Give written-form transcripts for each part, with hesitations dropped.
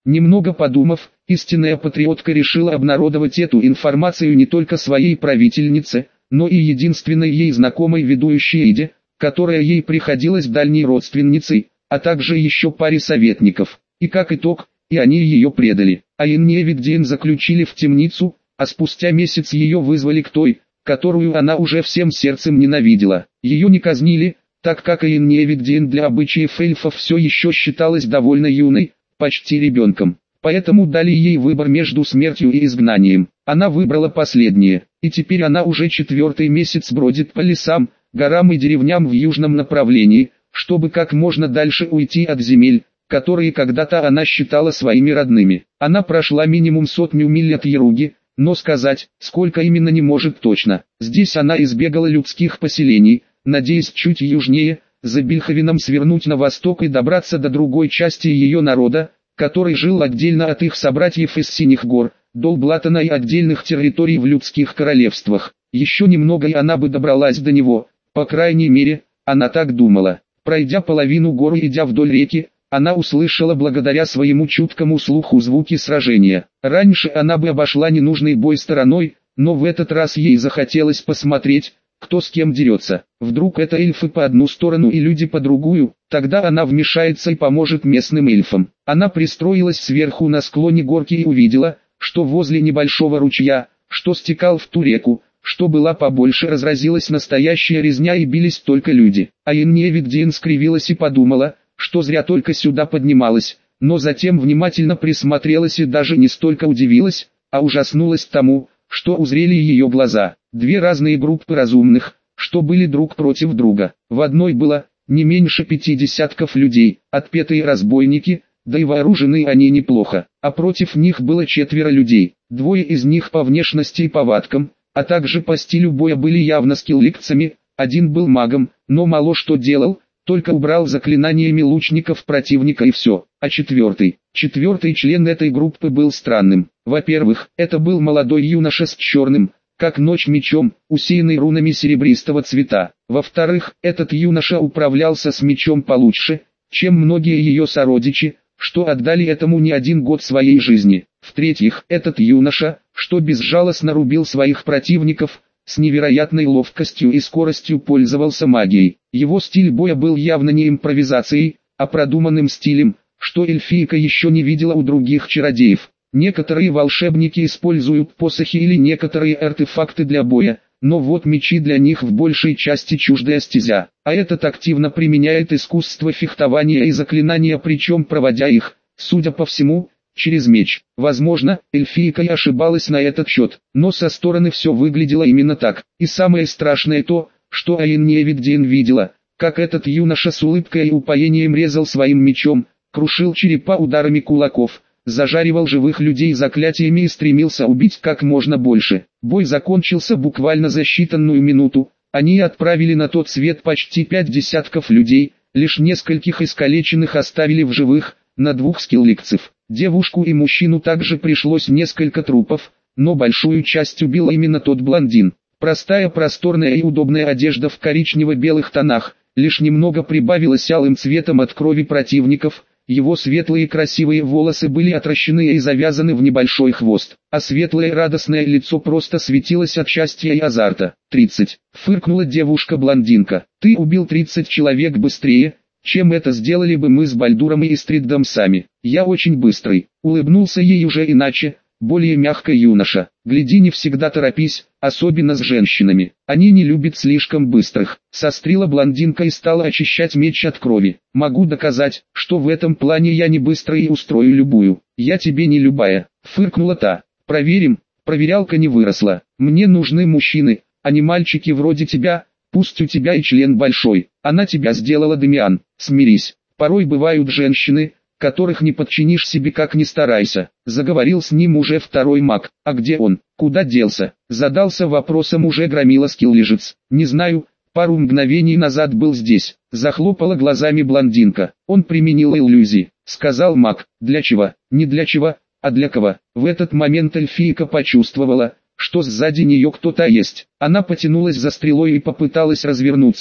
Немного подумав, истинная патриотка решила обнародовать эту информацию не только своей правительнице, но и единственной ей знакомой ведущей Иде, которая ей приходилась дальней родственницей, а также еще паре советников. И как итог, и они ее предали. Айн Невиддин заключили в темницу, а спустя месяц ее вызвали к той, которую она уже всем сердцем ненавидела. Ее не казнили, так как Айн Невиддин для обычаев эльфов все еще считалась довольно юной, почти ребенком. Поэтому дали ей выбор между смертью и изгнанием. Она выбрала последнее, и теперь она уже 4-й месяц бродит по лесам, горам и деревням в южном направлении, чтобы как можно дальше уйти от земель, которые когда-то она считала своими родными. Она прошла минимум 100 миль от Яруги, но сказать, сколько именно, не может точно. Здесь она избегала людских поселений, надеясь чуть южнее, за Бильховеном свернуть на восток и добраться до другой части ее народа, который жил отдельно от их собратьев из Синих гор, Долблатана и отдельных территорий в людских королевствах. Еще немного и она бы добралась до него, по крайней мере, она так думала. Пройдя половину гор и идя вдоль реки, она услышала благодаря своему чуткому слуху звуки сражения. Раньше она бы обошла ненужный бой стороной, но в этот раз ей захотелось посмотреть, кто с кем дерется. Вдруг это эльфы по одну сторону и люди по другую, тогда она вмешается и поможет местным эльфам. Она пристроилась сверху на склоне горки и увидела, что возле небольшого ручья, что стекал в ту реку, что была побольше, разразилась настоящая резня и бились только люди. Айн Невиддин скривилась и подумала, что зря только сюда поднималась, но затем внимательно присмотрелась и даже не столько удивилась, а ужаснулась тому, что узрели ее глаза. Две разные группы разумных, что были друг против друга. В одной было не меньше 50 людей, отпетые разбойники, да и вооружены они неплохо, а против них было 4 людей. Двое из них по внешности и повадкам, а также по стилю боя были явно скилликцами, один был магом, но мало что делал, только убрал заклинаниями лучников противника и все. А четвертый член этой группы был странным. Во-первых, это был молодой юноша с черным, как ночь, мечом, усеянный рунами серебристого цвета. Во-вторых, этот юноша управлялся с мечом получше, чем многие ее сородичи, что отдали этому не один год своей жизни. В-третьих, этот юноша, что безжалостно рубил своих противников, с невероятной ловкостью и скоростью пользовался магией. Его стиль боя был явно не импровизацией, а продуманным стилем, что эльфийка еще не видела у других чародеев. Некоторые волшебники используют посохи или некоторые артефакты для боя, но вот мечи для них в большей части чуждая стезя. А этот активно применяет искусство фехтования и заклинания, причем проводя их, судя по всему, через меч. Возможно, эльфийка и ошибалась на этот счет, но со стороны все выглядело именно так. И самое страшное то, что Айн Невиддин видела, как этот юноша с улыбкой и упоением резал своим мечом, крушил черепа ударами кулаков, зажаривал живых людей заклятиями и стремился убить как можно больше. Бой закончился буквально за считанную минуту. Они отправили на тот свет почти 5 десятков людей, лишь нескольких искалеченных оставили в живых, на 2 скилликцев. Девушку и мужчину также пришлось несколько трупов, но большую часть убил именно тот блондин. Простая, просторная и удобная одежда в коричнево-белых тонах, лишь немного прибавилась алым цветом от крови противников. Его светлые красивые волосы были отращены и завязаны в небольшой хвост, а светлое радостное лицо просто светилось от счастья и азарта. 30. Фыркнула девушка-блондинка. Ты убил 30 человек быстрее, чем это сделали бы мы с Бальдуром и Истридом сами. Я очень быстрый. Улыбнулся ей уже иначе, более мягко юноша. Гляди, не всегда торопись, особенно с женщинами. Они не любят слишком быстрых. Сострила блондинка и стала очищать меч от крови. Могу доказать, что в этом плане я не быстрый и устрою любую. Я тебе не любая. Фыркнула та. Проверим. Проверялка не выросла. Мне нужны мужчины, а не мальчики вроде тебя. Пусть у тебя и член большой. Она тебя сделала, Демиан. Смирись. Порой бывают женщины, которых не подчинишь себе, как ни старайся. Заговорил с ним уже второй маг. А где он? Куда делся? Задался вопросом уже громила скиллижец. Не знаю, пару мгновений назад был здесь. Захлопала глазами блондинка. Он применил иллюзии, сказал маг. Для чего? Не для чего, а для кого? В этот момент эльфийка почувствовала, что сзади нее кто-то есть. Она потянулась за стрелой и попыталась развернуться,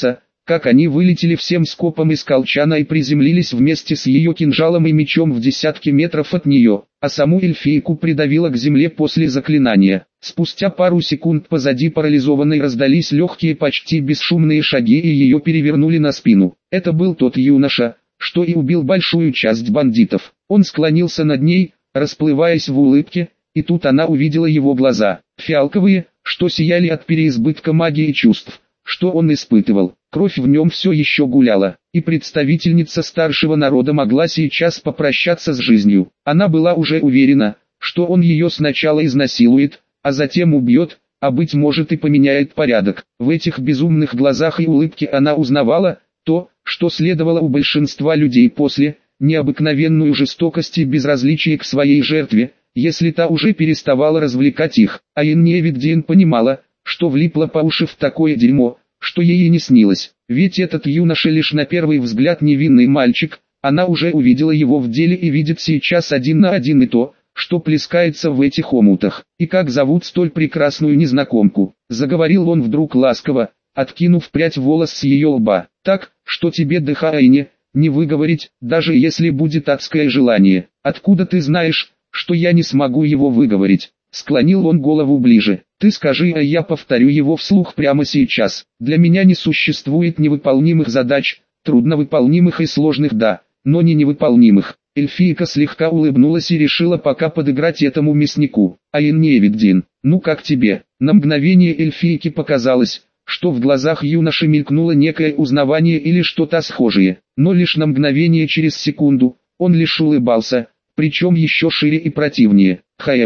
как они вылетели всем скопом из колчана и приземлились вместе с ее кинжалом и мечом в десятки метров от нее, а саму эльфийку придавило к земле после заклинания. Спустя пару секунд позади парализованной раздались легкие почти бесшумные шаги и ее перевернули на спину. Это был тот юноша, что и убил большую часть бандитов. Он склонился над ней, расплываясь в улыбке, и тут она увидела его глаза, фиалковые, что сияли от переизбытка магии и чувств, что он испытывал. Кровь в нем все еще гуляла, и представительница старшего народа могла сейчас попрощаться с жизнью. Она была уже уверена, что он ее сначала изнасилует, а затем убьет, а быть может и поменяет порядок. В этих безумных глазах и улыбке она узнавала то, что следовало у большинства людей после, необыкновенную жестокость и безразличие к своей жертве, если та уже переставала развлекать их. А Инневиддин понимала, что влипла по уши в такое дерьмо, что ей и не снилось. Ведь этот юноша лишь на первый взгляд невинный мальчик, она уже увидела его в деле и видит сейчас один на один и то, что плескается в этих омутах. И как зовут столь прекрасную незнакомку? Заговорил он вдруг ласково, откинув прядь волос с ее лба. Так, что тебе дыхание не выговорить, даже если будет адское желание. Откуда ты знаешь, что я не смогу его выговорить? Склонил он голову ближе. Ты скажи, а я повторю его вслух прямо сейчас. Для меня не существует невыполнимых задач, трудновыполнимых и сложных да, но не невыполнимых. Эльфийка слегка улыбнулась и решила пока подыграть этому мяснику. А Инневиддин, ну как тебе? На мгновение эльфийке показалось, что в глазах юноши мелькнуло некое узнавание или что-то схожее, но лишь на мгновение через секунду, он лишь улыбался, причем еще шире и противнее.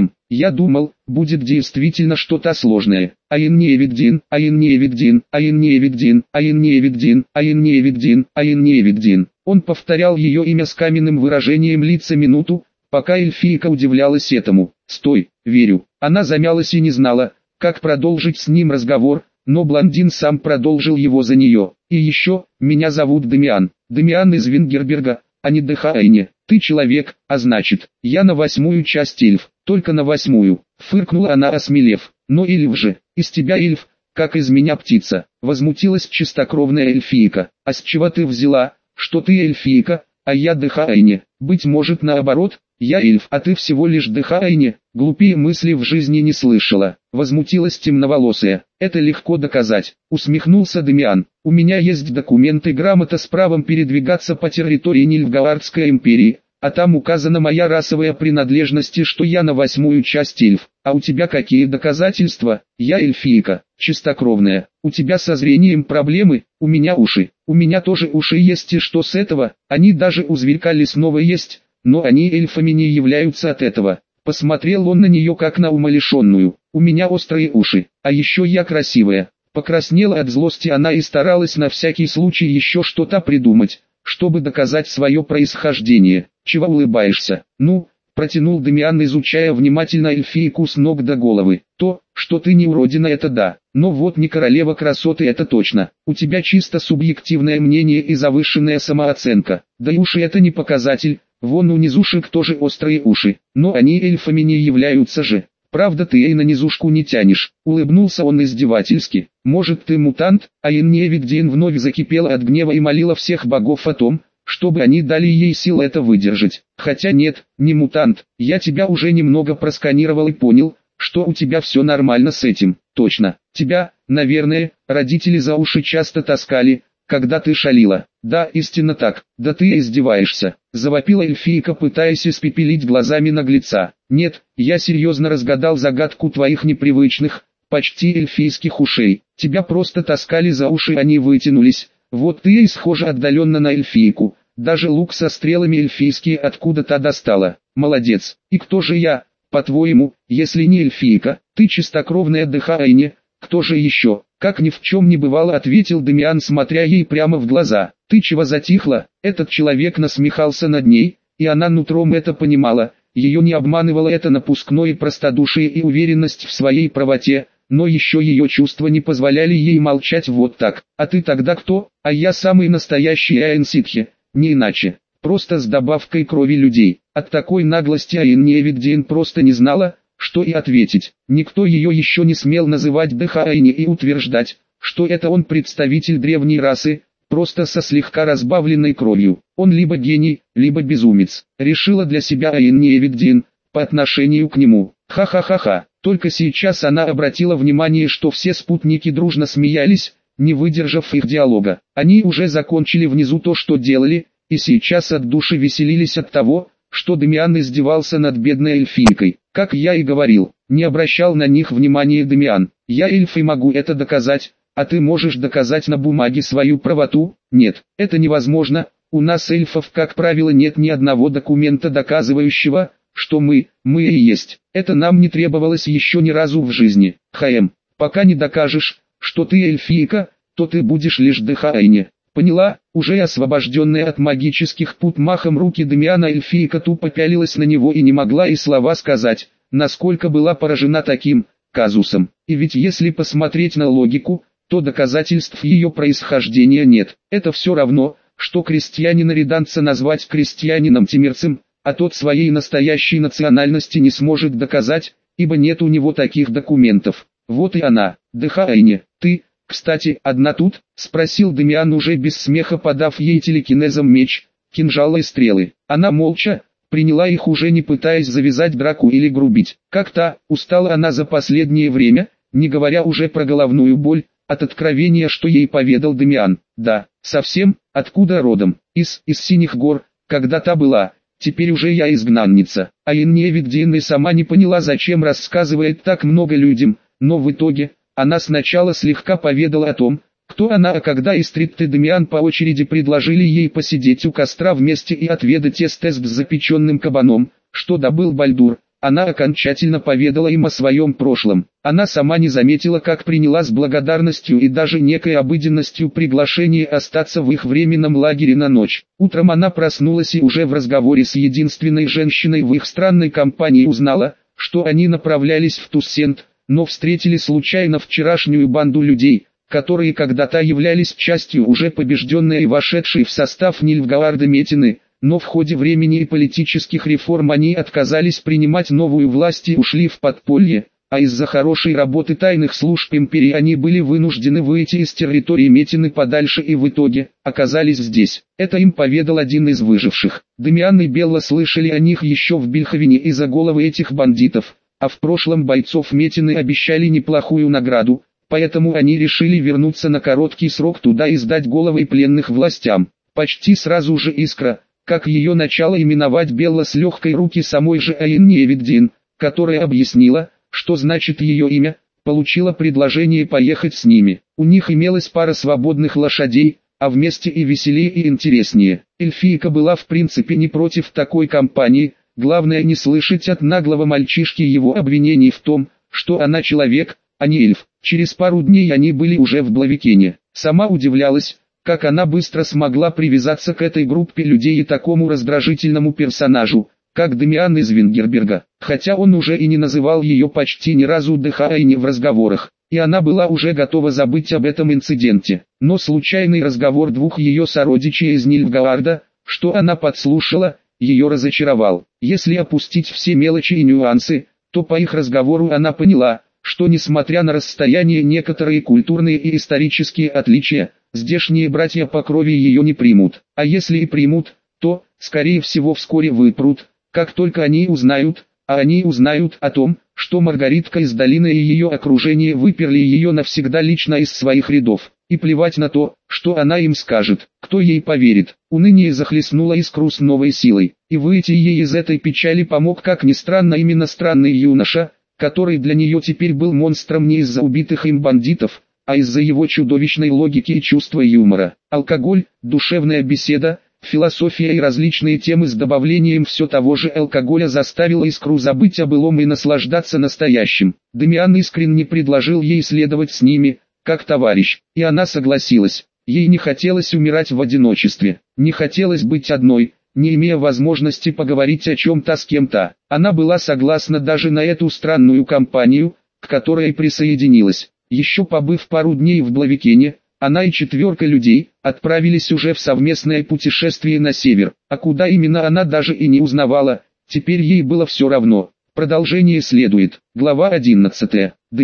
Я думал, будет действительно что-то сложное. Инневиддин, Инневиддин, Инневиддин, Инневиддин, Инневиддин, Инневиддин. Он повторял ее имя с каменным выражением лица минуту, пока эльфийка удивлялась этому. «Стой, верю». Она замялась и не знала, как продолжить с ним разговор, но блондин сам продолжил его за нее. «И еще, меня зовут Дамиан. Дамиан из Вингерберга, а не Дехаэне. Ты человек, а значит, я на 8-ю часть эльф, только на 8-ю», фыркнула она, осмелев. «Но эльф же, из тебя эльф, как из меня птица», возмутилась чистокровная эльфийка. «А с чего ты взяла, что ты эльфийка, а я Дехаэне? Быть может наоборот, я эльф, а ты всего лишь Дехаэне?» Глупее мысли в жизни не слышала, возмутилась темноволосая. «Это легко доказать», усмехнулся Дамиан. «У меня есть документы, грамота с правом передвигаться по территории Нильфгаардской империи, а там указана моя расовая принадлежность и что я на 8-ю часть эльф. А у тебя какие доказательства? Я эльфийка, чистокровная. У тебя со зрением проблемы? У меня уши. У меня тоже уши есть, и что с этого? Они даже у зверька лесного есть, но они эльфами не являются от этого». Посмотрел он на нее как на умалишенную. «У меня острые уши, а еще я красивая». Покраснела от злости она и старалась на всякий случай еще что-то придумать, чтобы доказать свое происхождение. «Чего улыбаешься?» «Ну», протянул Дамиан, изучая внимательно эльфийку с ног до головы. «То, что ты не уродина, это да, но вот не королева красоты, это точно. У тебя чисто субъективное мнение и завышенная самооценка. Да и уши это не показатель. Вон у низушек тоже острые уши, но они эльфами не являются же. Правда, ты и на низушку не тянешь». Улыбнулся он издевательски. «Может, ты мутант?» А Инневиддин вновь закипела от гнева и молила всех богов о том, чтобы они дали ей сил это выдержать. «Хотя нет, не мутант. Я тебя уже немного просканировал и понял, что у тебя все нормально с этим. Точно. Тебя, наверное, родители за уши часто таскали, когда ты шалила». «Да, истинно так. Да ты издеваешься», завопила эльфийка, пытаясь испепелить глазами наглеца. «Нет, я серьезно разгадал загадку твоих непривычных, почти эльфийских ушей. Тебя просто таскали за уши, они вытянулись. Вот ты и схожа отдаленно на эльфийку. Даже лук со стрелами эльфийские откуда-то достала. Молодец. И кто же я, по-твоему, если не эльфийка? Ты чистокровная Дехаэне. Кто же еще?» Как ни в чем не бывало, ответил Дамиан, смотря ей прямо в глаза. «Ты чего затихла?» Этот человек насмехался над ней, и она нутром это понимала. Ее не обманывало это напускное простодушие и уверенность в своей правоте, но еще ее чувства не позволяли ей молчать вот так. «А ты тогда кто?» «А я самый настоящий Аэн-Ситхи, не иначе. Просто с добавкой крови людей». От такой наглости Инневиддин просто не знала, что и ответить. Никто ее еще не смел называть Дехаэне и утверждать, что это он представитель древней расы, просто со слегка разбавленной кровью. Он либо гений, либо безумец. Решила для себя Айни Эвиддин, по отношению к нему. Ха-ха-ха-ха. Только сейчас она обратила внимание, что все спутники дружно смеялись, не выдержав их диалога. Они уже закончили внизу то, что делали, и сейчас от души веселились от того, что Дамиан издевался над бедной эльфийкой. Как я и говорил, не обращал на них внимания Дамиан. Я эльф и могу это доказать, а ты можешь доказать на бумаге свою правоту? Нет, это невозможно. У нас эльфов, как правило, нет ни одного документа, доказывающего, что мы и есть. Это нам не требовалось еще ни разу в жизни. Пока не докажешь, что ты эльфийка, то ты будешь лишь Дхайне. Поняла? Уже освобожденная от магических пут махом руки Дамиана эльфийка тупо пялилась на него и не могла и слова сказать, насколько была поражена таким казусом. И ведь если посмотреть на логику, то доказательств ее происхождения нет. Это все равно, что крестьянина Риданца назвать крестьянином-тимирцем, а тот своей настоящей национальности не сможет доказать, ибо нет у него таких документов. Вот и она, Дхайне, ты, кстати, одна тут? Спросил Дамиан, уже без смеха подав ей телекинезом меч, кинжалы и стрелы. Она молча приняла их, уже не пытаясь завязать драку или грубить. Как-то устала она за последнее время, не говоря уже про головную боль, от откровения, что ей поведал Дамиан. Да, совсем, откуда родом? Из Синих гор, когда-то была. Теперь уже я изгнанница. Айни Эвиддин и сама не поняла, зачем рассказывает так много людям, но в итоге, она сначала слегка поведала о том, кто она, а когда Истрит и Дамиан по очереди предложили ей посидеть у костра вместе и отведать эстес с запеченным кабаном, что добыл Бальдур, она окончательно поведала им о своем прошлом. Она сама не заметила, как приняла с благодарностью и даже некой обыденностью приглашение остаться в их временном лагере на ночь. Утром она проснулась и уже в разговоре с единственной женщиной в их странной компании узнала, что они направлялись в Туссент, но встретили случайно вчерашнюю банду людей, которые когда-то являлись частью уже побежденной и вошедшей в состав Нильфгаарда Метины, но в ходе времени и политических реформ они отказались принимать новую власть и ушли в подполье, а из-за хорошей работы тайных служб империи они были вынуждены выйти из территории Метины подальше и в итоге оказались здесь. Это им поведал один из выживших. Дамиан и Белла слышали о них еще в Бильховене из-за головы этих бандитов, а в прошлом бойцов Метины обещали неплохую награду, поэтому они решили вернуться на короткий срок туда и сдать головы пленных властям. Почти сразу же Искра, как ее начала именовать Белла с легкой руки самой же Айни Эвиддин, которая объяснила, что значит ее имя, получила предложение поехать с ними. У них имелась пара свободных лошадей, а вместе и веселее и интереснее. Эльфийка была в принципе не против такой компании, главное не слышать от наглого мальчишки его обвинений в том, что она человек, а не эльф. Через пару дней они были уже в Блавикене. Сама удивлялась, как она быстро смогла привязаться к этой группе людей и такому раздражительному персонажу, как Дамиан из Вингерберга, хотя он уже и не называл ее почти ни разу Дхайне в разговорах, и она была уже готова забыть об этом инциденте. Но случайный разговор двух ее сородичей из Нильфгаарда, что она подслушала, ее разочаровал. Если опустить все мелочи и нюансы, то по их разговору она поняла, что несмотря на расстояние, некоторые культурные и исторические отличия, здешние братья по крови ее не примут. А если и примут, то, скорее всего, вскоре выпрут, как только они узнают о том, что Маргаритка из долины и ее окружение выперли ее навсегда лично из своих рядов. И плевать на то, что она им скажет, кто ей поверит. Уныние захлестнуло Искру с новой силой, и выйти ей из этой печали помог, как ни странно, именно странный юноша, который для нее теперь был монстром не из-за убитых им бандитов, а из-за его чудовищной логики и чувства юмора. Алкоголь, душевная беседа, философия и различные темы с добавлением все того же алкоголя заставила Искру забыть о былом и наслаждаться настоящим. Дамиан искренне предложил ей следовать с ними, как товарищ, и она согласилась. Ей не хотелось умирать в одиночестве, не хотелось быть одной, не имея возможности поговорить о чем-то с кем-то. Она была согласна даже на эту странную компанию, к которой присоединилась. Еще побыв пару дней в Блавикене, она и четверка людей отправились уже в совместное путешествие на север, а куда именно она даже и не узнавала, теперь ей было все равно. Продолжение следует. Глава 11. Дамиан.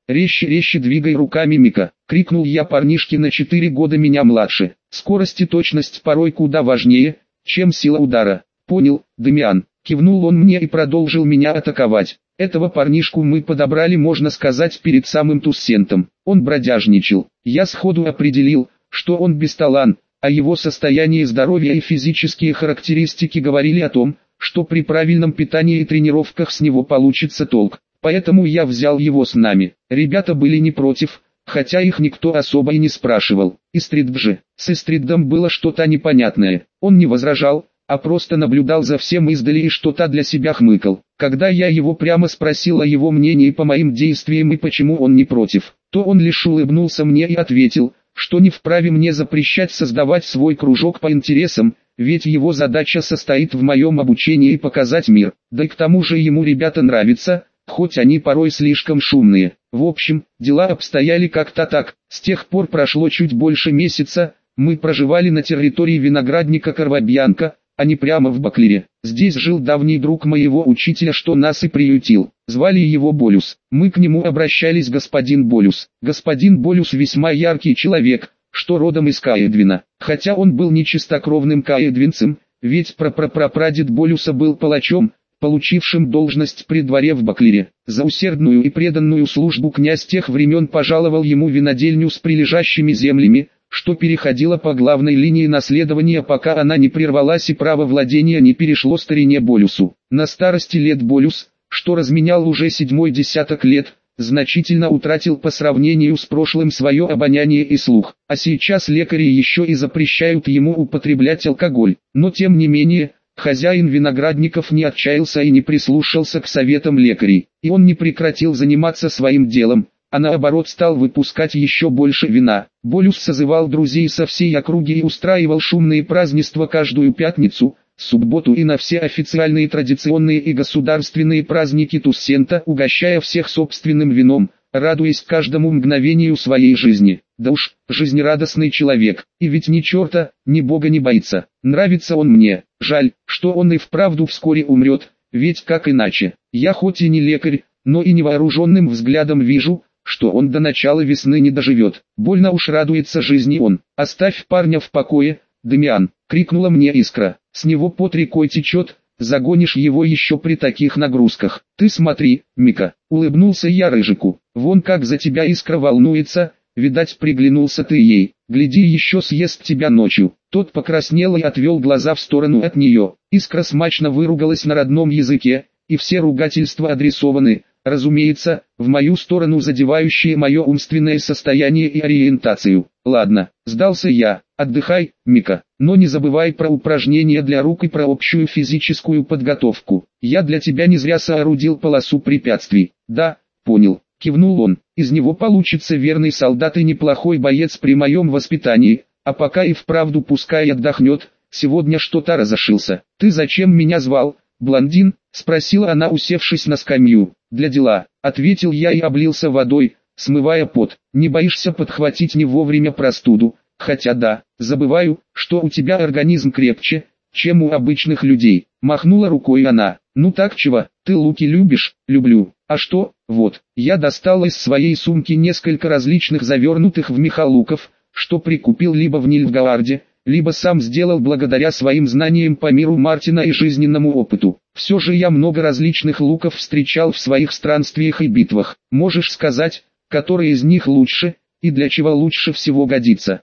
резче, резче двигай руками, Мика, крикнул я парнишке на 4 года меня младше. Скорость и точность порой куда важнее, чем сила удара. Понял, Дамиан, кивнул он мне и продолжил меня атаковать. Этого парнишку мы подобрали, можно сказать, перед самым Туссентом. Он бродяжничал. Я сходу определил, что он бесталан, а его состояние здоровья и физические характеристики говорили о том, что при правильном питании и тренировках с него получится толк. Поэтому я взял его с нами. Ребята были не против, хотя их никто особо и не спрашивал. Истрид же, с Истридом было что-то непонятное. Он не возражал, а просто наблюдал за всем издали и что-то для себя хмыкал. Когда я его прямо спросил о его мнении по моим действиям и почему он не против, то он лишь улыбнулся мне и ответил, что не вправе мне запрещать создавать свой кружок по интересам, ведь его задача состоит в моем обучении и показать мир. Да и к тому же ему ребята нравятся, хоть они порой слишком шумные. В общем, дела обстояли как-то так. С тех пор прошло чуть больше месяца, мы проживали на территории виноградника Корвабьянка, а не прямо в Баклере. Здесь жил давний друг моего учителя, что нас и приютил. Звали его Болюс. Мы к нему обращались господин Болюс. Господин Болюс весьма яркий человек, что родом из Каэдвина. Хотя он был не чистокровным каэдвинцем, ведь прапрапрапрадед Болюса был палачом, получившим должность при дворе в Баклере. За усердную и преданную службу князь тех времен пожаловал ему винодельню с прилежащими землями, что переходила по главной линии наследования, пока она не прервалась и право владения не перешло старине Болюсу. На старости лет Болюс, что разменял уже 7-й десяток лет, значительно утратил по сравнению с прошлым свое обоняние и слух, а сейчас лекари еще и запрещают ему употреблять алкоголь. Но тем не менее, хозяин виноградников не отчаялся и не прислушался к советам лекарей, и он не прекратил заниматься своим делом, а наоборот стал выпускать еще больше вина. Болюс созывал друзей со всей округи и устраивал шумные празднества каждую пятницу, субботу и на все официальные традиционные и государственные праздники Туссента, угощая всех собственным вином, радуясь каждому мгновению своей жизни. Да уж, жизнерадостный человек, и ведь ни черта, ни бога не боится. Нравится он мне, жаль, что он и вправду вскоре умрет, ведь как иначе. Я хоть и не лекарь, но и невооруженным взглядом вижу, что он до начала весны не доживет. Больно уж радуется жизни он. «Оставь парня в покое, Дамиан!» — крикнула мне Искра. «С него пот рекой течет, загонишь его еще при таких нагрузках. Ты смотри, Мика!» — улыбнулся я Рыжику. «Вон как за тебя Искра волнуется, видать приглянулся ты ей. Гляди, еще съест тебя ночью». Тот покраснел и отвел глаза в сторону от нее. Искра смачно выругалась на родном языке, и все ругательства адресованы, разумеется, в мою сторону, задевающие мое умственное состояние и ориентацию. «Ладно, сдался я, отдыхай, Мика, но не забывай про упражнения для рук и про общую физическую подготовку. Я для тебя не зря соорудил полосу препятствий». «Да, понял», — кивнул он, — «из него получится верный солдат и неплохой боец при моем воспитании, а пока и вправду пускай отдохнет, сегодня что-то разошился». «Ты зачем меня звал, блондин?» — спросила она, усевшись на скамью. «Для дела», — ответил я и облился водой, смывая пот. «Не боишься подхватить не вовремя простуду?» «Хотя да, забываю, что у тебя организм крепче, чем у обычных людей», — махнула рукой она. «Ну так чего, ты луки любишь?» «Люблю. А что?» «Вот, я достал из своей сумки несколько различных завернутых в меха луков, что прикупил либо в Нильфгаарде, либо сам сделал благодаря своим знаниям по миру Мартина и жизненному опыту. Все же я много различных луков встречал в своих странствиях и битвах. Можешь сказать, который из них лучше, и для чего лучше всего годится?»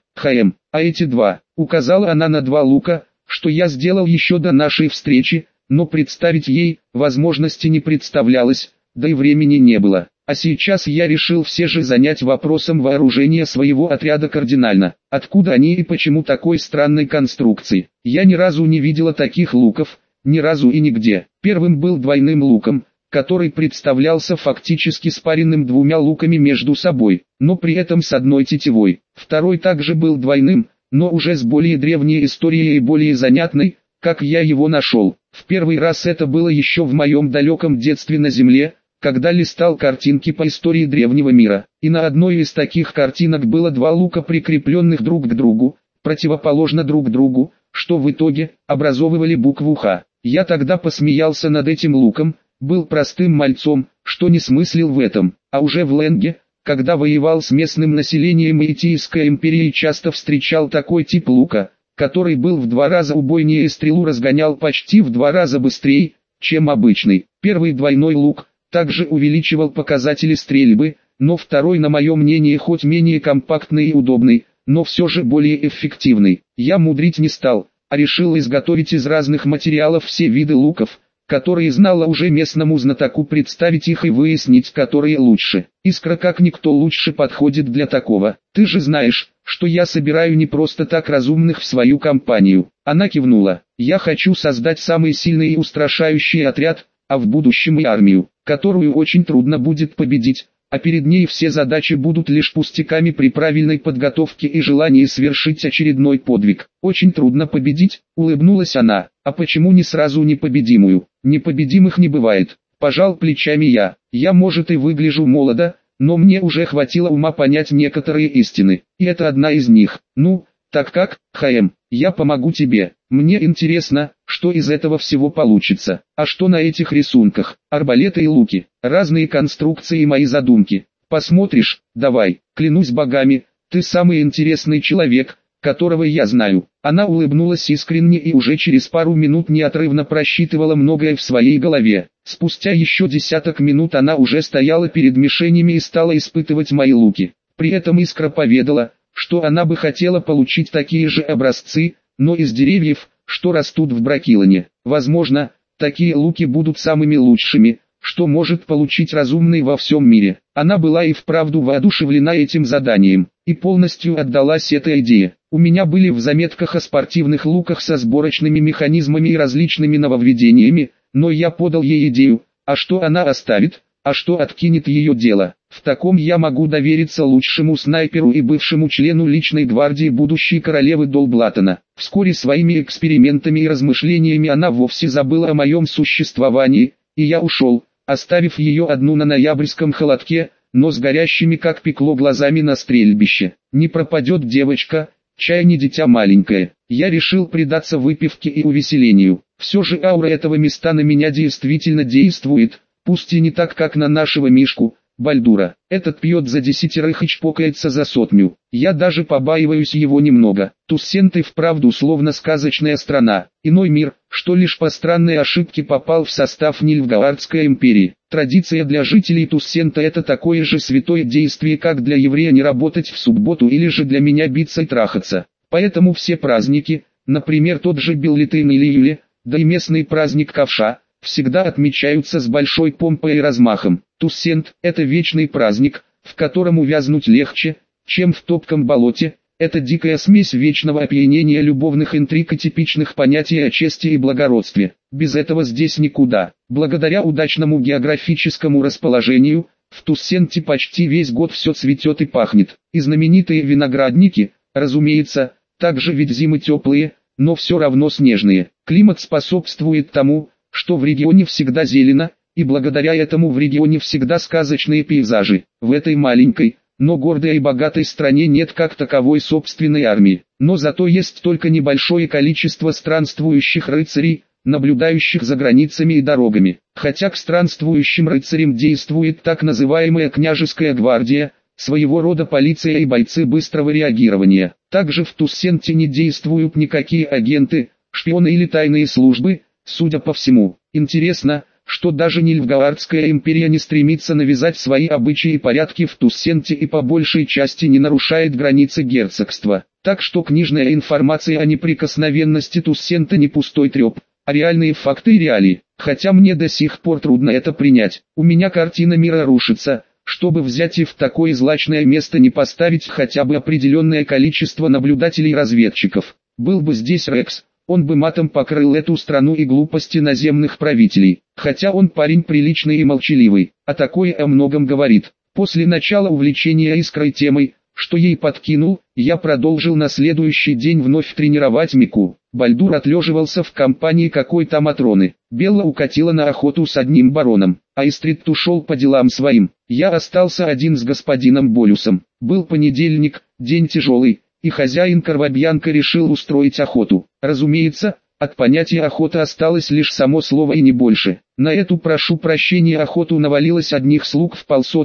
А эти два», — указала она на два лука, что я сделал еще до нашей встречи, но представить ей возможности не представлялось, да и времени не было. А сейчас я решил все же занять вопросом вооружения своего отряда кардинально. Откуда они и почему такой странной конструкции? Я ни разу не видела таких луков, ни разу и нигде. Первым был двойным луком, который представлялся фактически спаренным двумя луками между собой, но при этом с одной тетивой. Второй также был двойным, но уже с более древней историей и более занятной, как я его нашел. В первый раз это было еще в моем далеком детстве на земле, когда листал картинки по истории древнего мира, и на одной из таких картинок было два лука, прикрепленных друг к другу, противоположно друг другу, что в итоге образовывали букву «Х». Я тогда посмеялся над этим луком, был простым мальцом, что не смыслил в этом, а уже в Ленге, когда воевал с местным населением Иетийской империи, часто встречал такой тип лука, который был в 2 раза убойнее и стрелу разгонял почти в 2 раза быстрее, чем обычный. Первый двойной лук также увеличивал показатели стрельбы, но второй, на мое мнение, хоть менее компактный и удобный, но все же более эффективный. Я мудрить не стал, а решил изготовить из разных материалов все виды луков, которые знала уже местному знатоку, представить их и выяснить, которые лучше. Искра как никто лучше подходит для такого. Ты же знаешь, что я собираю не просто так разумных в свою компанию. Она кивнула. Я хочу создать самый сильный и устрашающий отряд, а в будущем и армию, которую очень трудно будет победить, а перед ней все задачи будут лишь пустяками при правильной подготовке и желании совершить очередной подвиг. Очень трудно победить, улыбнулась она. А почему не сразу непобедимую? Непобедимых не бывает. Пожал плечами я. Я, может, и выгляжу молодо, но мне уже хватило ума понять некоторые истины. И это одна из них. Ну, так как, ХМ, я помогу тебе. Мне интересно, что из этого всего получится. А что на этих рисунках? Арбалеты и луки. Разные конструкции и мои задумки. Посмотришь? Давай. Клянусь богами, ты самый интересный человек, которого я знаю. Она улыбнулась искренне и уже через пару минут неотрывно просчитывала многое в своей голове. Спустя еще десяток минут она уже стояла перед мишенями и стала испытывать мои луки. При этом Искра поведала, что она бы хотела получить такие же образцы, но из деревьев, что растут в Бракилоне. Возможно, такие луки будут самыми лучшими, что может получить разумный во всем мире. Она была и вправду воодушевлена этим заданием, и полностью отдалась этой идее. У меня были в заметках о спортивных луках со сборочными механизмами и различными нововведениями, но я подал ей идею, а что она оставит, а что откинет ее дело. В таком я могу довериться лучшему снайперу и бывшему члену личной гвардии будущей королевы Долблатона. Вскоре своими экспериментами и размышлениями она вовсе забыла о моем существовании, и я ушел, оставив ее одну на ноябрьском холодке, но с горящими как пекло глазами на стрельбище. Не пропадет девочка, чай не дитя маленькое. Я решил предаться выпивке и увеселению. Все же аура этого места на меня действительно действует, пусть и не так, как на нашего Мишку, Бальдура. Этот пьет за 10 и чпокается за 100. Я даже побаиваюсь его немного. Туссент и вправду словно сказочная страна. Иной мир, что лишь по странной ошибке попал в состав Нильфгаардской империи. Традиция для жителей Туссента — это такое же святое действие, как для еврея не работать в субботу или же для меня биться и трахаться. Поэтому все праздники, например тот же Беллитейн или Юле, да и местный праздник Ковша, всегда отмечаются с большой помпой и размахом. Туссент – это вечный праздник, в котором увязнуть легче, чем в топком болоте. Это дикая смесь вечного опьянения, любовных интриг и типичных понятий о чести и благородстве. Без этого здесь никуда. Благодаря удачному географическому расположению, в Туссенте почти весь год все цветет и пахнет. И знаменитые виноградники, разумеется, также ведь зимы теплые, но все равно снежные. Климат способствует тому, что в регионе всегда зелено, и благодаря этому в регионе всегда сказочные пейзажи. В этой маленькой, но гордой и богатой стране нет как таковой собственной армии, но зато есть только небольшое количество странствующих рыцарей, наблюдающих за границами и дорогами. Хотя к странствующим рыцарям действует так называемая княжеская гвардия, своего рода полиция и бойцы быстрого реагирования. Также в Туссенте не действуют никакие агенты, шпионы или тайные службы. Судя по всему, интересно, что даже Нильфгаардская империя не стремится навязать свои обычаи и порядки в Туссенте и по большей части не нарушает границы герцогства. Так что книжная информация о неприкосновенности Туссента не пустой треп, а реальные факты и реалии. Хотя мне до сих пор трудно это принять. У меня картина мира рушится. Чтобы взять и в такое злачное место не поставить хотя бы определенное количество наблюдателей и разведчиков. Был бы здесь Рекс, он бы матом покрыл эту страну и глупости наземных правителей. Хотя он парень приличный и молчаливый, а такое о многом говорит. После начала увлечения Искрой темой, что ей подкинул, я продолжил на следующий день вновь тренировать Мику. Бальдур отлеживался в компании какой-то Матроны. Белла укатила на охоту с одним бароном, а Истрид ушел по делам своим. Я остался один с господином Болюсом. Был понедельник, день тяжелый, и хозяин Карвабьянка решил устроить охоту. Разумеется, от понятия охота осталось лишь само слово и не больше. На эту, прошу прощения, охоту навалилось одних слуг в полсотни,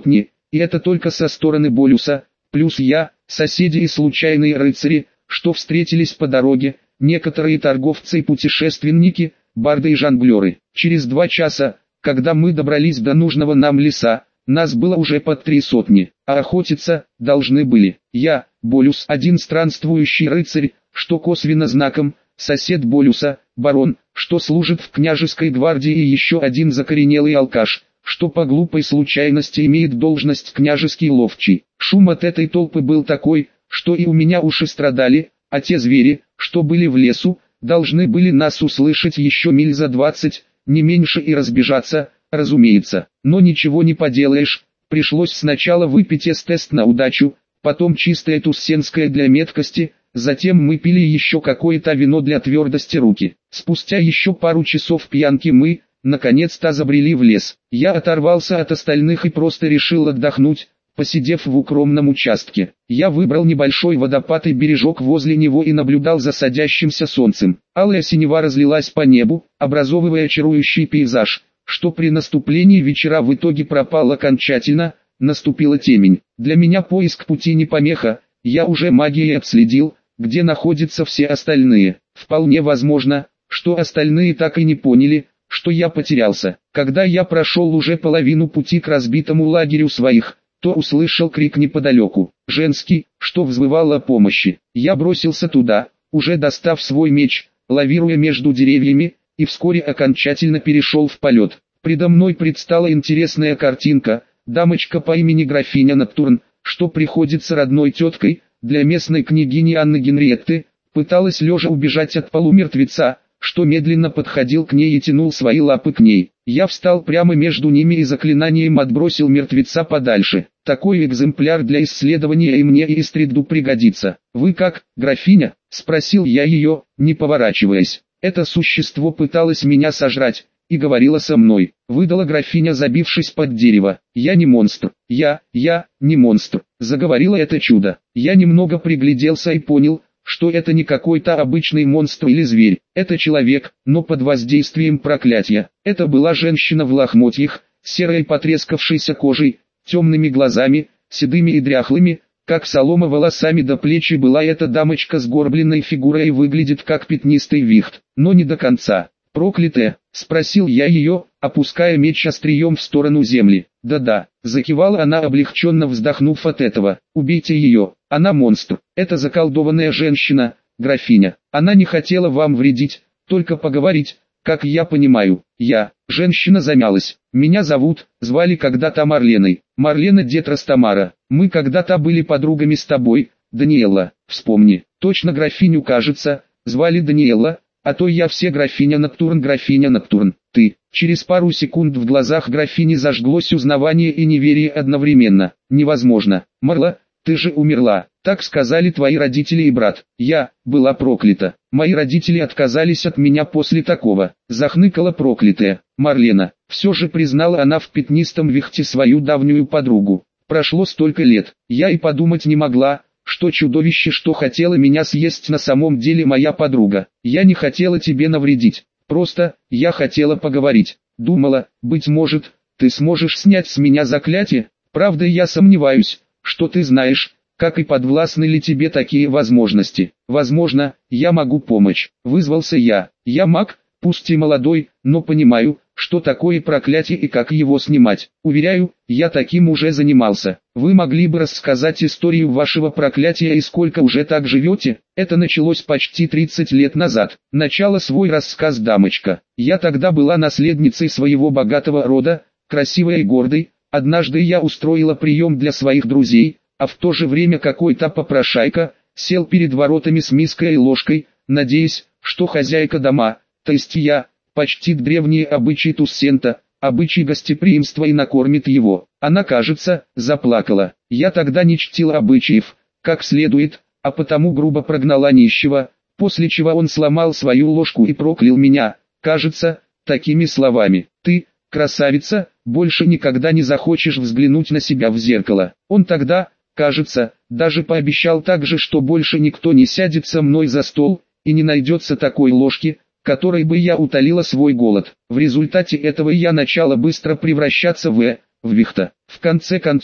и это только со стороны Болюса, плюс я, соседи и случайные рыцари, что встретились по дороге, некоторые торговцы и путешественники, барды и жонглеры. Через 2 часа, когда мы добрались до нужного нам леса, нас было уже под 300, а охотиться должны были я, Болюс, один странствующий рыцарь, что косвенно знаком, сосед Болюса, барон, что служит в княжеской гвардии, и еще один закоренелый алкаш, что по глупой случайности имеет должность княжеский ловчий. Шум от этой толпы был такой, что и у меня уши страдали, а те звери, что были в лесу, должны были нас услышать еще миль за 20, не меньше, и разбежаться, разумеется. Но ничего не поделаешь, пришлось сначала выпить тест на удачу, потом чистое туссенское для меткости, затем мы пили еще какое-то вино для твердости руки. Спустя еще пару часов пьянки мы, наконец-то, забрели в лес. Я оторвался от остальных и просто решил отдохнуть, посидев в укромном участке. Я выбрал небольшой водопад и бережок возле него и наблюдал за садящимся солнцем. Алая синева разлилась по небу, образовывая очарующий пейзаж, что при наступлении вечера в итоге пропал окончательно, наступила темень. Для меня поиск пути не помеха, я уже магией отследил, где находятся все остальные. Вполне возможно, что остальные так и не поняли, что я потерялся. Когда я прошел уже половину пути к разбитому лагерю своих, то услышал крик неподалеку, женский, что взвывал о помощи. Я бросился туда, уже достав свой меч, лавируя между деревьями, и вскоре окончательно перешел в полет. Предо мной предстала интересная картинка, дамочка по имени графиня Ноктурн, что приходится родной теткой, для местной княгини Анны Генриетты, пыталась лежа убежать от полумертвеца, что медленно подходил к ней и тянул свои лапы к ней. Я встал прямо между ними и заклинанием отбросил мертвеца подальше. Такой экземпляр для исследования и мне и Истриду пригодится. «Вы как, графиня?» – спросил я ее, не поворачиваясь. Это существо пыталось меня сожрать, и говорила со мной. Выдала графиня, забившись под дерево. «Я не монстр. Я не монстр», – заговорила это чудо. Я немного пригляделся и понял, что это не какой-то обычный монстр или зверь, это человек, но под воздействием проклятия. Это была женщина в лохмотьях, серой потрескавшейся кожей, темными глазами, седыми и дряхлыми, как солома, волосами до плеч, и была эта дамочка с горбленной фигурой и выглядит как пятнистый вихт, но не до конца. «Проклятая?» – спросил я ее, опуская меч острием в сторону земли. «Да-да», – закивала она, облегченно вздохнув от этого. «Убейте ее, она монстр, это заколдованная женщина, графиня. Она не хотела вам вредить, только поговорить, как я понимаю». Женщина замялась. «Меня звали когда-то Марленой. Марлена Детрастамара. Мы когда-то были подругами с тобой, Даниэла. Вспомни, точно графиню, кажется, звали Даниэла. А то я все графиня Ноктурн, ты». Через пару секунд в глазах графини зажглось узнавание и неверие одновременно. «Невозможно. Марла, ты же умерла. Так сказали твои родители и брат. Я была проклята. Мои родители отказались от меня после такого», — захныкала проклятая. Марлена. Все же признала она в пятнистом вихте свою давнюю подругу. «Прошло столько лет. Я и подумать не могла, что чудовище, что хотело меня съесть, на самом деле моя подруга. Я не хотела тебе навредить. Просто, я хотела поговорить. Думала, быть может, ты сможешь снять с меня заклятие. Правда, я сомневаюсь, что ты знаешь, как и подвластны ли тебе такие возможности. Возможно, я могу помочь». Вызвался я. «Я маг, пусть и молодой, но понимаю, что такое проклятие и как его снимать. Уверяю, я таким уже занимался. Вы могли бы рассказать историю вашего проклятия и сколько уже так живете?» «Это началось почти 30 лет назад», — начала свой рассказ дамочка. «Я тогда была наследницей своего богатого рода, красивой и гордой. Однажды я устроила прием для своих друзей, а в то же время какой-то попрошайка сел перед воротами с миской и ложкой, надеясь, что хозяйка дома, то есть я, почтит древние обычаи Туссента, обычаи гостеприимства, и накормит его. Она, кажется, заплакала. Я тогда не чтила обычаев, как следует, а потому грубо прогнала нищего, после чего он сломал свою ложку и проклял меня, кажется, такими словами: «Ты, красавица, больше никогда не захочешь взглянуть на себя в зеркало». Он тогда, кажется, даже пообещал также, что больше никто не сядет со мной за стол, и не найдется такой ложки, которой бы я утолила свой голод. В результате этого я начала быстро превращаться в вихта. В конце концов,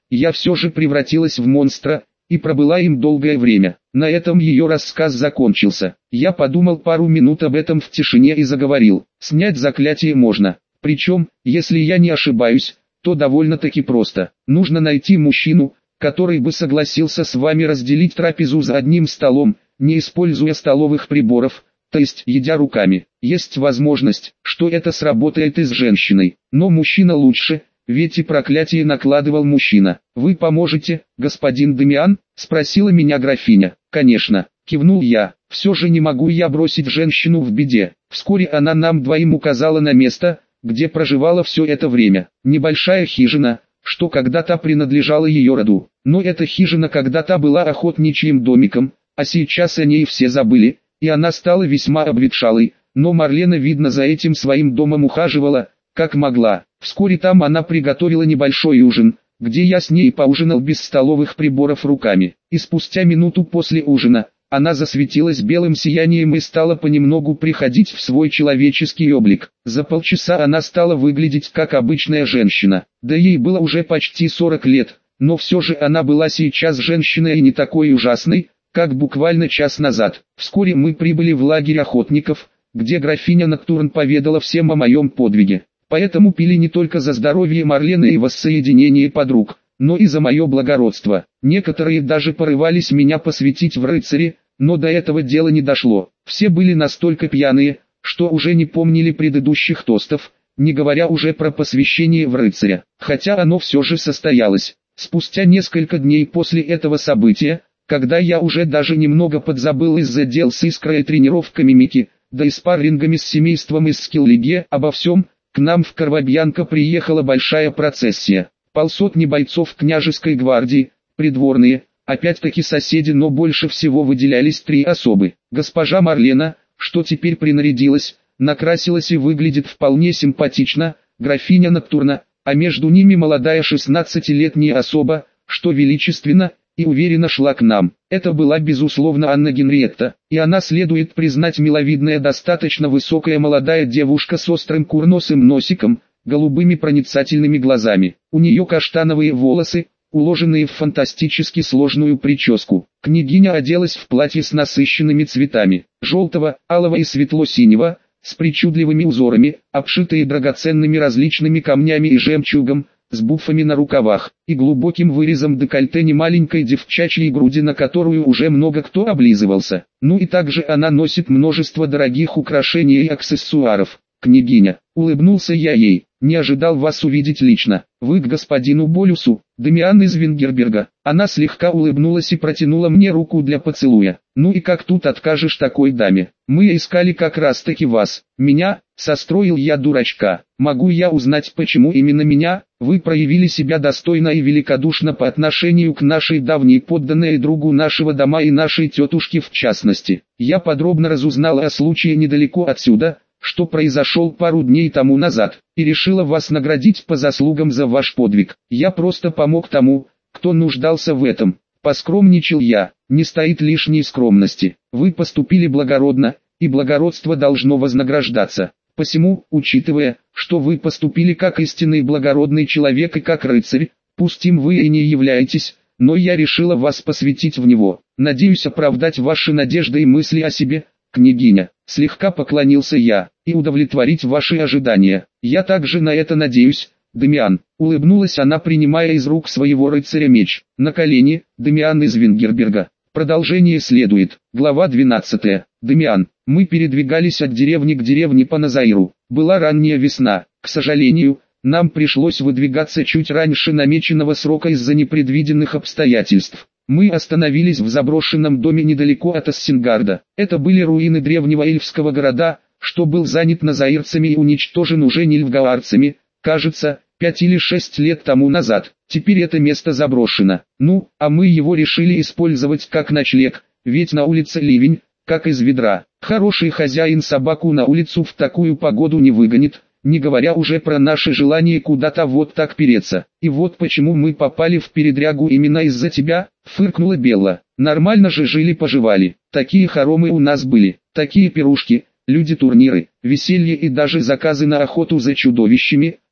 я все же превратилась в монстра, и пробыла им долгое время. На этом ее рассказ закончился. Я подумал пару минут об этом в тишине и заговорил. Снять заклятие можно. Причем, если я не ошибаюсь, то довольно-таки просто. Нужно найти мужчину, который бы согласился с вами разделить трапезу за одним столом, не используя столовых приборов, то есть едя руками. Есть возможность, что это сработает и с женщиной, но мужчина лучше, ведь и проклятие накладывал мужчина. «Вы поможете, господин Дамиан?» – спросила меня графиня. «Конечно», – кивнул я. «Все же не могу я бросить женщину в беде». Вскоре она нам двоим указала на место, где проживала все это время. Небольшая хижина, что когда-то принадлежала ее роду. Но эта хижина когда-то была охотничьим домиком, а сейчас о ней все забыли, и она стала весьма обветшалой. Но Марлена, видно, за этим своим домом ухаживала, как могла. Вскоре там она приготовила небольшой ужин, где я с ней поужинал без столовых приборов руками. И спустя минуту после ужина, она засветилась белым сиянием и стала понемногу приходить в свой человеческий облик. За полчаса она стала выглядеть как обычная женщина. Да ей было уже почти 40 лет, но все же она была сейчас женщиной и не такой ужасной, как буквально час назад. Вскоре мы прибыли в лагерь охотников, где графиня Ноктурн поведала всем о моем подвиге. Поэтому пили не только за здоровье Марлены и воссоединение подруг, но и за мое благородство. Некоторые даже порывались меня посвятить в рыцари, но до этого дела не дошло. Все были настолько пьяные, что уже не помнили предыдущих тостов, не говоря уже про посвящение в рыцаря. Хотя оно все же состоялось. Спустя несколько дней после этого события, когда я уже даже немного подзабыл из-за дел с Искрой и тренировками Мики, да и спаррингами с семейством из Скиллиге обо всем, к нам в Корвабьянко приехала большая процессия. Полсотни бойцов княжеской гвардии, придворные, опять-таки соседи, но больше всего выделялись три особы. Госпожа Марлена, что теперь принарядилась, накрасилась и выглядит вполне симпатично, графиня Ноктурна, а между ними молодая 16-летняя особа, что величественно и уверенно шла к нам. Это была безусловно Анна Генриетта, и она, следует признать, миловидная, достаточно высокая молодая девушка с острым курносым носиком, голубыми проницательными глазами. У нее каштановые волосы, уложенные в фантастически сложную прическу. Княгиня оделась в платье с насыщенными цветами, желтого, алого и светло-синего, с причудливыми узорами, обшитые драгоценными различными камнями и жемчугом, с буфами на рукавах, и глубоким вырезом декольте немаленькой девчачьей груди, на которую уже много кто облизывался. Ну и также она носит множество дорогих украшений и аксессуаров. «Княгиня», — улыбнулся я ей, — «не ожидал вас увидеть лично. Вы к господину Болюсу, Дамиан из Вингерберга». Она слегка улыбнулась и протянула мне руку для поцелуя. «Ну и как тут откажешь такой даме? Мы искали как раз-таки вас». «Меня?» — состроил я дурачка. «Могу я узнать, почему именно меня? Вы проявили себя достойно и великодушно по отношению к нашей давней подданной и другу нашего дома и нашей тетушке в частности. Я подробно разузнала о случае недалеко отсюда, что произошел пару дней тому назад, и решила вас наградить по заслугам за ваш подвиг. Я просто помог тому, кто нуждался в этом». Поскромничал я, не стоит лишней скромности. Вы поступили благородно, и благородство должно вознаграждаться. Посему, учитывая, что вы поступили как истинный благородный человек и как рыцарь, пусть им вы и не являетесь, но я решила вас посвятить в него. Надеюсь оправдать ваши надежды и мысли о себе, княгиня. Слегка поклонился я, и удовлетворить ваши ожидания. Я также на это надеюсь, Дамиан. Улыбнулась она, принимая из рук своего рыцаря меч. На колени, Дамиан из Вингерберга. Продолжение следует. Глава 12. Дамиан. Мы передвигались от деревни к деревне по Назаиру. Была ранняя весна. К сожалению, нам пришлось выдвигаться чуть раньше намеченного срока из-за непредвиденных обстоятельств. Мы остановились в заброшенном доме недалеко от Ассенгарда. Это были руины древнего эльфского города, что был занят назаирцами и уничтожен уже нильфгаарцами, кажется, 5 или 6 лет тому назад. Теперь это место заброшено. Ну, а мы его решили использовать как ночлег, ведь на улице ливень, как из ведра. Хороший хозяин собаку на улицу в такую погоду не выгонит, не говоря уже про наше желание куда-то вот так переться. И вот почему мы попали в передрягу именно из-за тебя, фыркнула Белла. Нормально же жили-поживали. Такие хоромы у нас были, такие пирушки, люди-турниры, веселье и даже заказы на охоту за чудовищами,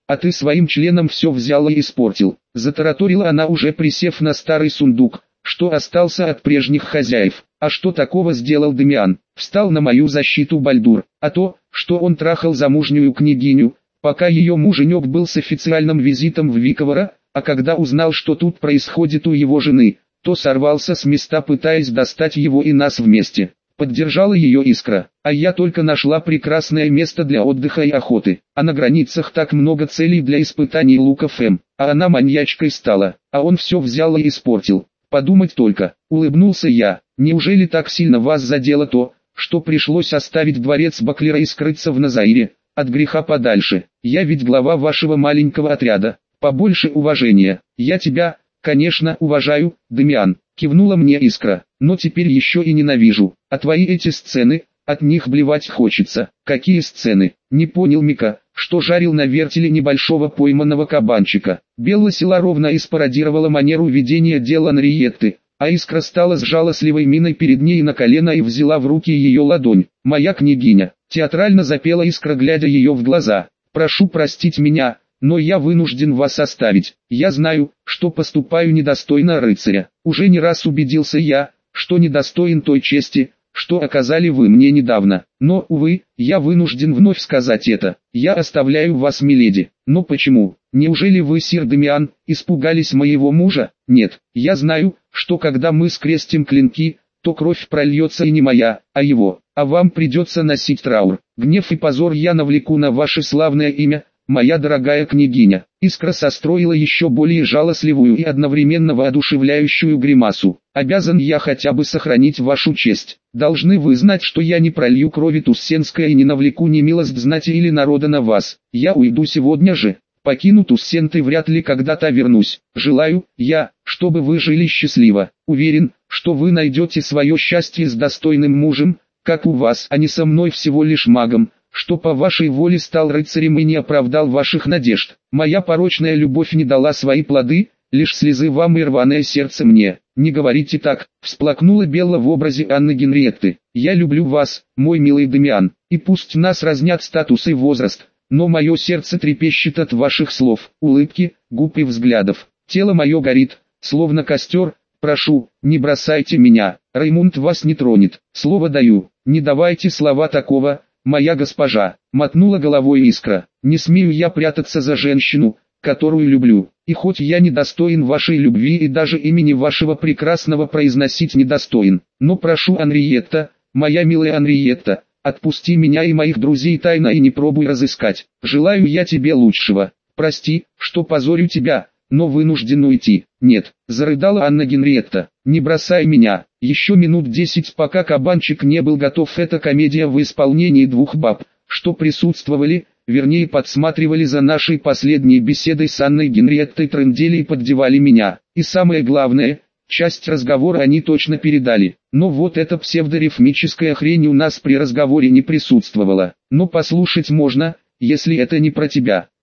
А ты своим членом все взял и испортил. Затараторила она, уже присев на старый сундук, что остался от прежних хозяев. А что такого сделал Дамиан? Встал на мою защиту Бальдур. А то, что он трахал замужнюю княгиню, пока ее муженек был с официальным визитом в Виковара, а когда узнал, что тут происходит у его жены, то сорвался с места, пытаясь достать его и нас вместе. Поддержала ее Искра. А я только нашла прекрасное место для отдыха и охоты. А на границах так много целей для испытаний луков М. А она маньячкой стала. А он все взял и испортил. Подумать только, улыбнулся я. Неужели так сильно вас задело то, что пришлось оставить дворец Баклера и скрыться в Назаире, от греха подальше? Я ведь глава вашего маленького отряда. Побольше уважения. Я тебя, конечно, уважаю, Дамиан, кивнула мне Искра, но теперь еще и ненавижу. А твои эти сцены, от них блевать хочется. Какие сцены? Не понял Мика, что жарил на вертеле небольшого пойманного кабанчика. Белла села ровно и спародировала манеру ведения дела Анриетты, а Искра стала с жалостливой миной перед ней на колено и взяла в руки ее ладонь. «Моя княгиня», театрально запела Искра, глядя ее в глаза, «прошу простить меня, но я вынужден вас оставить. Я знаю, что поступаю недостойно рыцаря. Уже не раз убедился я, что недостоин той чести, что оказали вы мне недавно. Но, увы, я вынужден вновь сказать это. Я оставляю вас, миледи. Но почему? Неужели вы, сир Дамиан, испугались моего мужа? Нет, я знаю, что когда мы скрестим клинки, то кровь прольется и не моя, а его. А вам придется носить траур. Гнев и позор я навлеку на ваше славное имя, моя дорогая княгиня». Искра состроила еще более жалостливую и одновременно воодушевляющую гримасу. «Обязан я хотя бы сохранить вашу честь. Должны вы знать, что я не пролью крови Туссенской и не навлеку немилость знати или народа на вас. Я уйду сегодня же. Покину Туссент и вряд ли когда-то вернусь. Желаю я, чтобы вы жили счастливо. Уверен, что вы найдете свое счастье с достойным мужем, как у вас, а не со мной, всего лишь магом, что по вашей воле стал рыцарем и не оправдал ваших надежд. Моя порочная любовь не дала свои плоды, лишь слезы вам и рваное сердце мне. Не говорите так», — всплакнула Белла в образе Анны Генриетты. «Я люблю вас, мой милый Дамиан, и пусть нас разнят статус и возраст, но мое сердце трепещет от ваших слов, улыбки, губ и взглядов. Тело мое горит, словно костер. Прошу, не бросайте меня, Раймунд вас не тронет. Слово даю, не давайте слова такого, моя госпожа», — мотнула головой Искра. «Не смею я прятаться за женщину, которую люблю, и хоть я недостоин вашей любви и даже имени вашего прекрасного произносить недостоин, но прошу, Анриетта, моя милая Анриетта, отпусти меня и моих друзей тайно и не пробуй разыскать. Желаю я тебе лучшего. Прости, что позорю тебя, но вынужден уйти». «Нет», — зарыдала Анна Генриетта, — «не бросай меня». Еще минут 10, пока кабанчик не был готов, эта комедия в исполнении двух баб, что присутствовали, вернее подсматривали за нашей последней беседой с Анной Генриеттой, трындели и поддевали меня. И самое главное, часть разговора они точно передали. Но вот эта псевдорифмическая хрень у нас при разговоре не присутствовала. Но послушать можно, если это не про тебя.